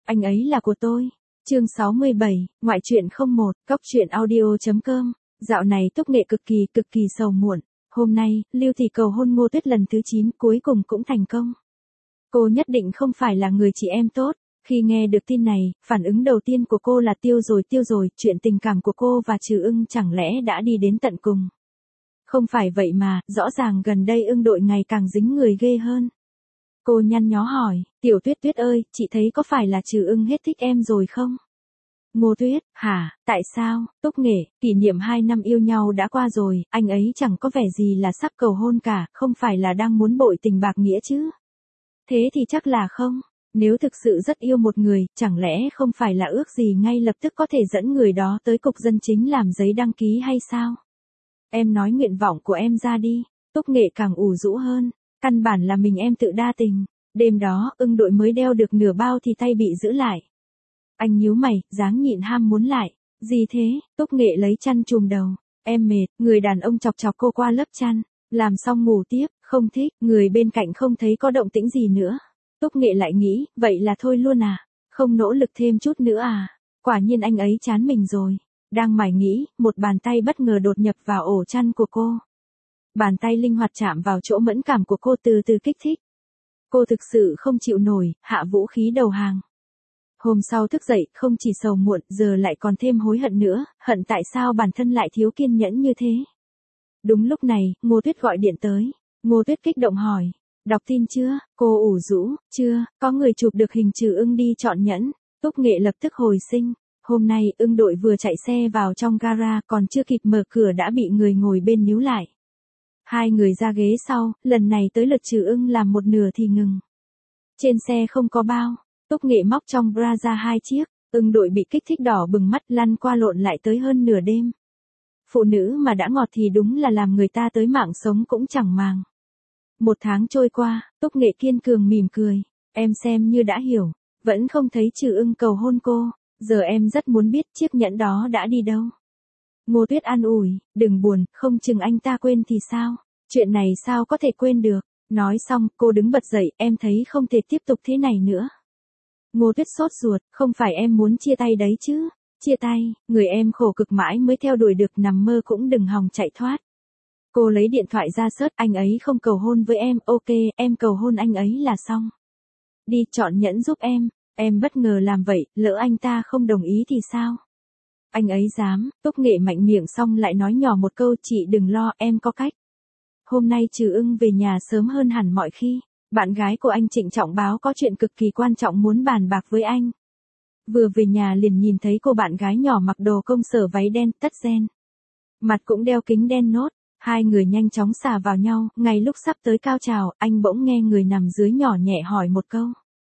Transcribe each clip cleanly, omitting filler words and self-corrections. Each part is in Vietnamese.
Anh ấy là của tôi. Chương 67, ngoại truyện 01, cóc truyện audio.com. Dạo này Túc Nghệ cực kỳ sầu muộn. Hôm nay, Lưu Thị cầu hôn Ngô Tuyết lần thứ 9 cuối cùng cũng thành công. Cô nhất định không phải là người chị em tốt. Khi nghe được tin này, phản ứng đầu tiên của cô là tiêu rồi, chuyện tình cảm của cô và Trừ Ưng chẳng lẽ đã đi đến tận cùng. Không phải vậy mà, rõ ràng gần đây Ưng đội ngày càng dính người ghê hơn. Cô nhăn nhó hỏi, Tiểu Tuyết Tuyết ơi, chị thấy có phải là Trừ Ưng hết thích em rồi không? Ngô Tuyết, hả, tại sao? Túc Nghệ, kỷ niệm 2 năm yêu nhau đã qua rồi, anh ấy chẳng có vẻ gì là sắp cầu hôn cả, không phải là đang muốn bội tình bạc nghĩa chứ? Thế thì chắc là không. Nếu thực sự rất yêu một người, chẳng lẽ không phải là ước gì ngay lập tức có thể dẫn người đó tới cục dân chính làm giấy đăng ký hay sao? Em nói nguyện vọng của em ra đi. Túc Nghệ càng ủ rũ hơn. Căn bản là mình em tự đa tình. Đêm đó, Ưng đội mới đeo được nửa bao thì tay bị giữ lại. Anh nhíu mày, dáng nhịn ham muốn lại. Gì thế? Túc Nghệ lấy chăn trùm đầu. Em mệt, người đàn ông chọc chọc cô qua lớp chăn. Làm xong ngủ tiếp, không thích, người bên cạnh không thấy có động tĩnh gì nữa. Túc Nghệ lại nghĩ, vậy là thôi luôn à? Không nỗ lực thêm chút nữa à? Quả nhiên anh ấy chán mình rồi. Đang mải nghĩ, một bàn tay bất ngờ đột nhập vào ổ chăn của cô. Bàn tay linh hoạt chạm vào chỗ mẫn cảm của cô từ từ kích thích. Cô thực sự không chịu nổi, hạ vũ khí đầu hàng. Hôm sau thức dậy, không chỉ sầu muộn, giờ lại còn thêm hối hận nữa, hận tại sao bản thân lại thiếu kiên nhẫn như thế. Đúng lúc này, Ngô Tuyết gọi điện tới. Ngô Tuyết kích động hỏi. Đọc tin chưa? Cô ủ rũ, chưa, có người chụp được hình Trừ Ưng đi chọn nhẫn. Túc Nghệ lập tức hồi sinh. Hôm nay, Ưng đội vừa chạy xe vào trong gara, còn chưa kịp mở cửa đã bị người ngồi bên níu lại. Hai người ra ghế sau, lần này tới lượt Trừ Ưng làm một nửa thì ngừng. Trên xe không có bao. Túc Nghệ móc trong bra ra 2 chiếc. Ưng đội bị kích thích đỏ bừng mắt lăn qua lộn lại tới hơn nửa đêm. Phụ nữ mà đã ngọt thì đúng là làm người ta tới mạng sống cũng chẳng màng. 1 tháng trôi qua, Túc Nghệ kiên cường mỉm cười. Em xem như đã hiểu. Vẫn không thấy Trừ Ưng cầu hôn cô. Giờ em rất muốn biết chiếc nhẫn đó đã đi đâu. Ngô Tuyết an ủi, đừng buồn, không chừng anh ta quên thì sao. Chuyện này sao có thể quên được. Nói xong, cô đứng bật dậy, em thấy không thể tiếp tục thế này nữa. Ngô Tuyết sốt ruột, không phải em muốn chia tay đấy chứ. Chia tay, người em khổ cực mãi mới theo đuổi được, nằm mơ cũng đừng hòng chạy thoát. Cô lấy điện thoại ra search, anh ấy không cầu hôn với em, ok, em cầu hôn anh ấy là xong. Đi chọn nhẫn giúp em bất ngờ làm vậy, lỡ anh ta không đồng ý thì sao? Anh ấy dám. Túc Nghệ mạnh miệng xong lại nói nhỏ một câu, chị đừng lo, em có cách. Hôm nay Trừ Ưng về nhà sớm hơn hẳn mọi khi. Bạn gái của anh trịnh trọng báo có chuyện cực kỳ quan trọng muốn bàn bạc với anh. Vừa về nhà liền nhìn thấy cô bạn gái nhỏ mặc đồ công sở váy đen, tất ren. Mặt cũng đeo kính đen nốt. Hai người nhanh chóng xà vào nhau, ngay lúc sắp tới cao trào, anh bỗng nghe người nằm dưới nhỏ nhẹ hỏi một câu.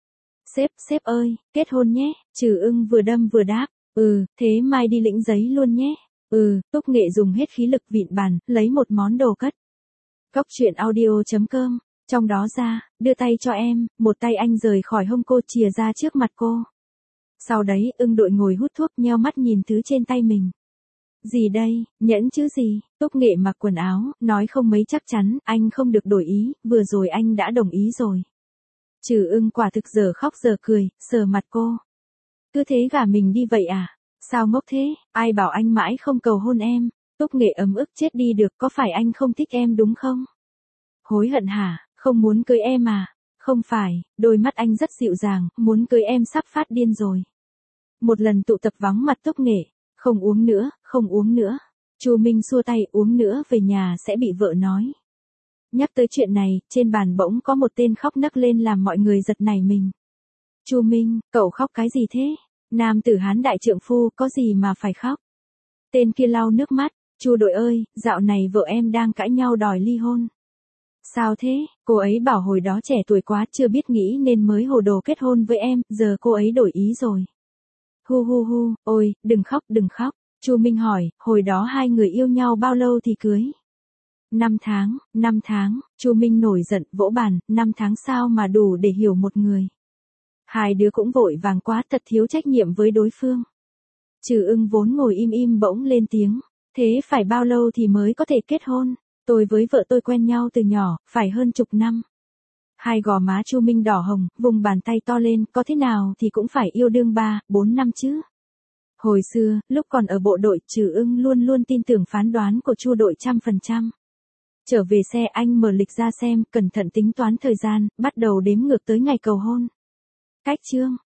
Sếp ơi, kết hôn nhé. Trừ Ưng vừa đâm vừa đáp. Thế mai đi lĩnh giấy luôn nhé. Túc Nghệ dùng hết khí lực vịn bàn, lấy một món đồ cất. Cóc truyện audio.com, trong đó ra, đưa tay cho em, một tay anh rời khỏi hông cô chìa ra trước mặt cô. Sau đấy, Ưng đội ngồi hút thuốc nheo mắt nhìn thứ trên tay mình. Gì đây, nhẫn chứ gì? Túc Nghệ mặc quần áo, nói không mấy chắc chắn, anh không được đổi ý, vừa rồi anh đã đồng ý rồi. Trừ Ưng quả thực giờ khóc giờ cười, sờ mặt cô. Cứ thế gả mình đi vậy à? Sao ngốc thế, ai bảo anh mãi không cầu hôn em? Túc Nghệ ấm ức chết đi được, có phải anh không thích em đúng không? Hối hận hả, không muốn cưới em à? Không phải, đôi mắt anh rất dịu dàng, muốn cưới em sắp phát điên rồi. Một lần tụ tập vắng mặt Túc Nghệ, không uống nữa. Chu Minh xua tay, uống nữa về nhà sẽ bị vợ nói. Nhắc tới chuyện này, trên bàn bỗng có một tên khóc nấc lên làm mọi người giật nảy mình. Chu Minh, cậu khóc cái gì thế? Nam tử Hán đại trượng phu, có gì mà phải khóc? Tên kia lau nước mắt, Chu đội ơi, dạo này vợ em đang cãi nhau đòi ly hôn. Sao thế? Cô ấy bảo hồi đó trẻ tuổi quá chưa biết nghĩ nên mới hồ đồ kết hôn với em, giờ cô ấy đổi ý rồi. Hu, ôi, đừng khóc. Chu Minh hỏi, hồi đó hai người yêu nhau bao lâu thì cưới? 5 tháng, Chu Minh nổi giận vỗ bàn, 5 tháng sao mà đủ để hiểu một người. Hai đứa cũng vội vàng quá, thật thiếu trách nhiệm với đối phương. Trừ Ưng vốn ngồi im bỗng lên tiếng, thế phải bao lâu thì mới có thể kết hôn? Tôi với vợ tôi quen nhau từ nhỏ, phải hơn chục năm. Hai gò má Chu Minh đỏ hồng, vùng bàn tay to lên, có thế nào thì cũng phải yêu đương 3-4 năm chứ. Hồi xưa, lúc còn ở bộ đội, Trừ Ưng luôn luôn tin tưởng phán đoán của Chu đội 100%. Trở về xe anh mở lịch ra xem, cẩn thận tính toán thời gian, bắt đầu đếm ngược tới ngày cầu hôn. Cách chương